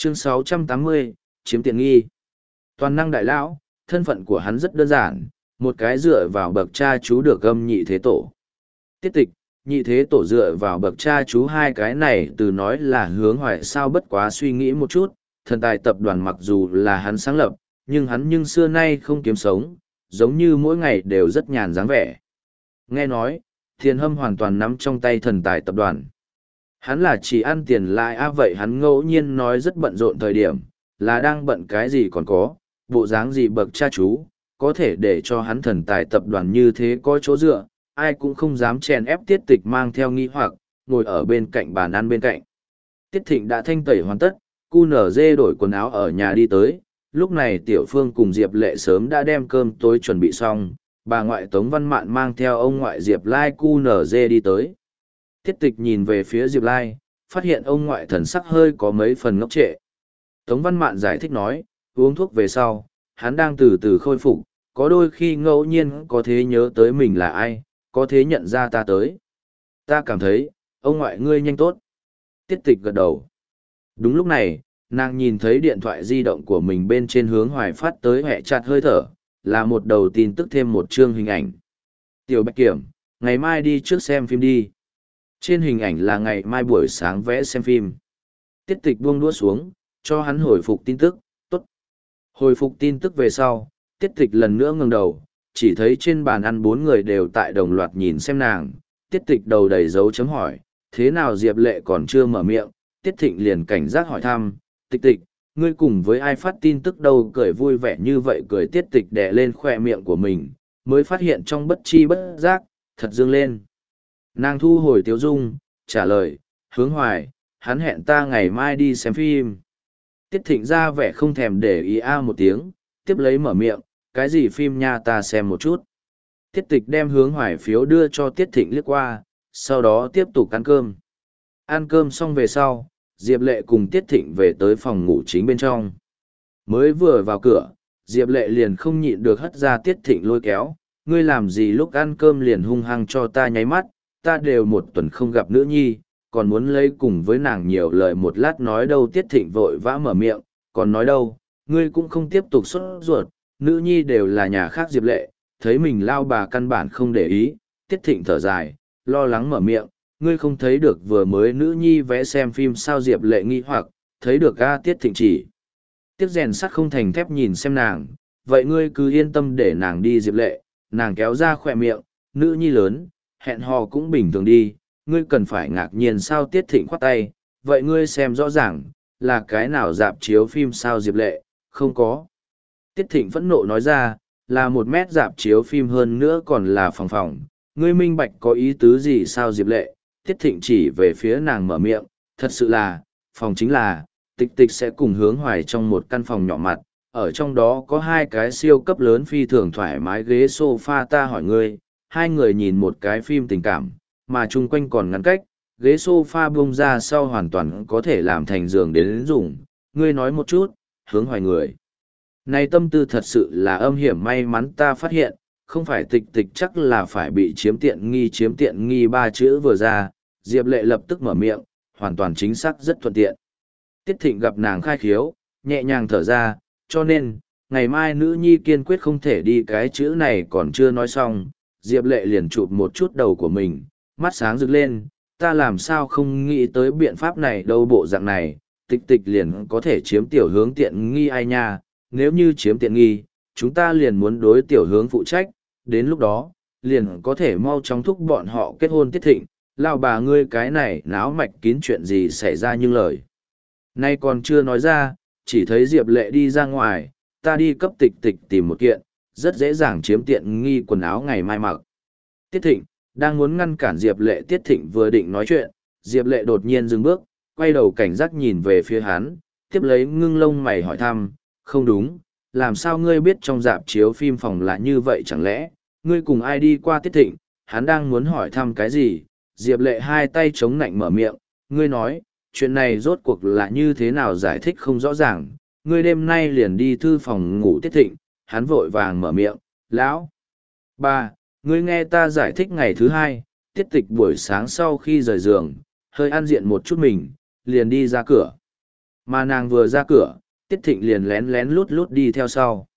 Chương 680, chiếm tiện nghi. Toàn năng đại lão, thân phận của hắn rất đơn giản, một cái dựa vào bậc cha chú được gâm nhị thế tổ. Tiết tịch, nhị thế tổ dựa vào bậc cha chú hai cái này từ nói là hướng hoài sao bất quá suy nghĩ một chút, thần tài tập đoàn mặc dù là hắn sáng lập, nhưng xưa nay không kiếm sống, giống như mỗi ngày đều rất nhàn dáng vẻ. Nghe nói, Thiên Hâm hoàn toàn nắm trong tay thần tài tập đoàn. Hắn là chỉ ăn tiền lại vậy hắn ngẫu nhiên nói rất bận rộn thời điểm, là đang bận cái gì còn có, bộ dáng gì bậc cha chú, có thể để cho hắn thần tài tập đoàn như thế có chỗ dựa, ai cũng không dám chèn ép Tiết Tịch mang theo nghi hoặc, ngồi ở bên cạnh bàn ăn bên cạnh. Tiết Thịnh đã thanh tẩy hoàn tất, QNZ đổi quần áo ở nhà đi tới, lúc này Tiểu Phương cùng Diệp Lệ sớm đã đem cơm tối chuẩn bị xong, bà ngoại Tống Văn Mạn mang theo ông ngoại Diệp Lai QNZ đi tới. Tiết Tịch nhìn về phía Diệp Lai, phát hiện ông ngoại thần sắc hơi có mấy phần ngốc trệ. Tống Văn Mạn giải thích nói, uống thuốc về sau, hắn đang từ từ khôi phục, có đôi khi ngẫu nhiên có thế nhớ tới mình là ai, có thế nhận ra ta tới. Ta cảm thấy, ông ngoại ngươi nhanh tốt. Tiết Tịch gật đầu. Đúng lúc này, nàng nhìn thấy điện thoại di động của mình bên trên hướng hoài phát tới hẹ chặt hơi thở, là một đầu tin tức thêm một chương hình ảnh. Tiểu Bạch Kiểm, ngày mai đi trước xem phim đi. Trên hình ảnh là ngày mai buổi sáng vẽ xem phim. Tiết Tịch buông đũa xuống, cho hắn hồi phục tin tức, tốt. Hồi phục tin tức về sau, Tiết Tịch lần nữa ngẩng đầu, chỉ thấy trên bàn ăn bốn người đều tại đồng loạt nhìn xem nàng. Tiết Tịch đầu đầy dấu chấm hỏi, thế nào Diệp Lệ còn chưa mở miệng, Tiết Thịnh liền cảnh giác hỏi thăm, Tịch Tịch, ngươi cùng với ai phát tin tức đâu, cười vui vẻ như vậy, cười. Tiết Tịch đè lên khoe miệng của mình, mới phát hiện trong bất chi bất giác, thật dương lên. Nàng thu hồi tiếu dung, trả lời, hướng hoài, hắn hẹn ta ngày mai đi xem phim. Tiết Thịnh ra vẻ không thèm để ý một tiếng, tiếp lấy mở miệng, cái gì phim nha, ta xem một chút. Tiết Tịch đem hướng hoài phiếu đưa cho Tiết Thịnh liếc qua, sau đó tiếp tục ăn cơm. Ăn cơm xong về sau, Diệp Lệ cùng Tiết Thịnh về tới phòng ngủ chính bên trong. Mới vừa vào cửa, Diệp Lệ liền không nhịn được hất ra Tiết Thịnh lôi kéo, ngươi làm gì lúc ăn cơm liền hung hăng cho ta nháy mắt, ta đều một tuần không gặp nữ nhi, còn muốn lấy cùng với nàng nhiều lời một lát nói đâu. Tiết Thịnh vội vã mở miệng, còn nói đâu, ngươi cũng không tiếp tục sốt ruột, nữ nhi đều là nhà khác. Diệp Lệ, thấy mình lao bà căn bản không để ý, Tiết Thịnh thở dài, lo lắng mở miệng, ngươi không thấy được vừa mới nữ nhi vẽ xem phim sao? Diệp Lệ nghi hoặc, thấy được Tiết Thịnh chỉ. Tiếc rèn sắt không thành thép nhìn xem nàng, vậy ngươi cứ yên tâm để nàng đi. Diệp Lệ, nàng kéo ra khỏe miệng, nữ nhi lớn, hẹn hò cũng bình thường đi, ngươi cần phải ngạc nhiên sao? Tiết Thịnh khoát tay, vậy ngươi xem rõ ràng, là cái nào dạp chiếu phim sao? Diệp Lệ, không có. Tiết Thịnh phẫn nộ nói ra, là 1 mét dạp chiếu phim, hơn nữa còn là phòng, ngươi minh bạch có ý tứ gì sao? Diệp Lệ, Tiết Thịnh chỉ về phía nàng mở miệng, thật sự là, phòng chính là, Tịch Tịch sẽ cùng hướng hoài trong một căn phòng nhỏ mặt, ở trong đó có 2 cái siêu cấp lớn phi thường thoải mái ghế sofa. Ta hỏi ngươi, 2 người nhìn một cái phim tình cảm, mà chung quanh còn ngăn cách, ghế sofa bung ra sau hoàn toàn có thể làm thành giường đến dùng, ngươi nói một chút, hướng hoài người này tâm tư thật sự là âm hiểm. May mắn ta phát hiện, không phải Tịch Tịch chắc là phải bị chiếm tiện nghi 3 chữ vừa ra, Diệp Lệ lập tức mở miệng, hoàn toàn chính xác rất thuận tiện. Tiết Thịnh gặp nàng khai khiếu, nhẹ nhàng thở ra, cho nên, ngày mai nữ nhi kiên quyết không thể đi. Cái chữ này còn chưa nói xong, Diệp Lệ liền chụp một chút đầu của mình, mắt sáng rực lên, ta làm sao không nghĩ tới biện pháp này đâu, bộ dạng này, Tịch Tịch liền có thể chiếm tiểu hướng tiện nghi ai nha, nếu như chiếm tiện nghi, chúng ta liền muốn đối tiểu hướng phụ trách, đến lúc đó, liền có thể mau chóng thúc bọn họ kết hôn. Tiết Thịnh, lao bà ngươi cái này náo mạch kín, chuyện gì xảy ra? Nhưng lời nay còn chưa nói ra, chỉ thấy Diệp Lệ đi ra ngoài, ta đi cấp Tịch Tịch tìm một kiện, rất dễ dàng chiếm tiện nghi quần áo ngày mai mặc. Tiết Thịnh, đang muốn ngăn cản Diệp Lệ. Tiết Thịnh vừa định nói chuyện, Diệp Lệ đột nhiên dừng bước, quay đầu cảnh giác nhìn về phía hắn, tiếp lấy ngưng lông mày hỏi thăm, không đúng, làm sao ngươi biết trong dạp chiếu phim phòng là như vậy? Chẳng lẽ, ngươi cùng ai đi qua? Tiết Thịnh, hắn đang muốn hỏi thăm cái gì, Diệp Lệ 2 tay chống nạnh mở miệng, ngươi nói, chuyện này rốt cuộc là như thế nào? Giải thích không rõ ràng, ngươi đêm nay liền đi thư phòng ngủ. Tiết Thịnh, hắn vội vàng mở miệng, lão bà, ngươi nghe ta giải thích. Ngày thứ 2, Tiết Tịch buổi sáng sau khi rời giường, hơi ăn diện một chút mình, liền đi ra cửa. Mà nàng vừa ra cửa, Tiết Thịnh liền lén lén lút lút đi theo sau.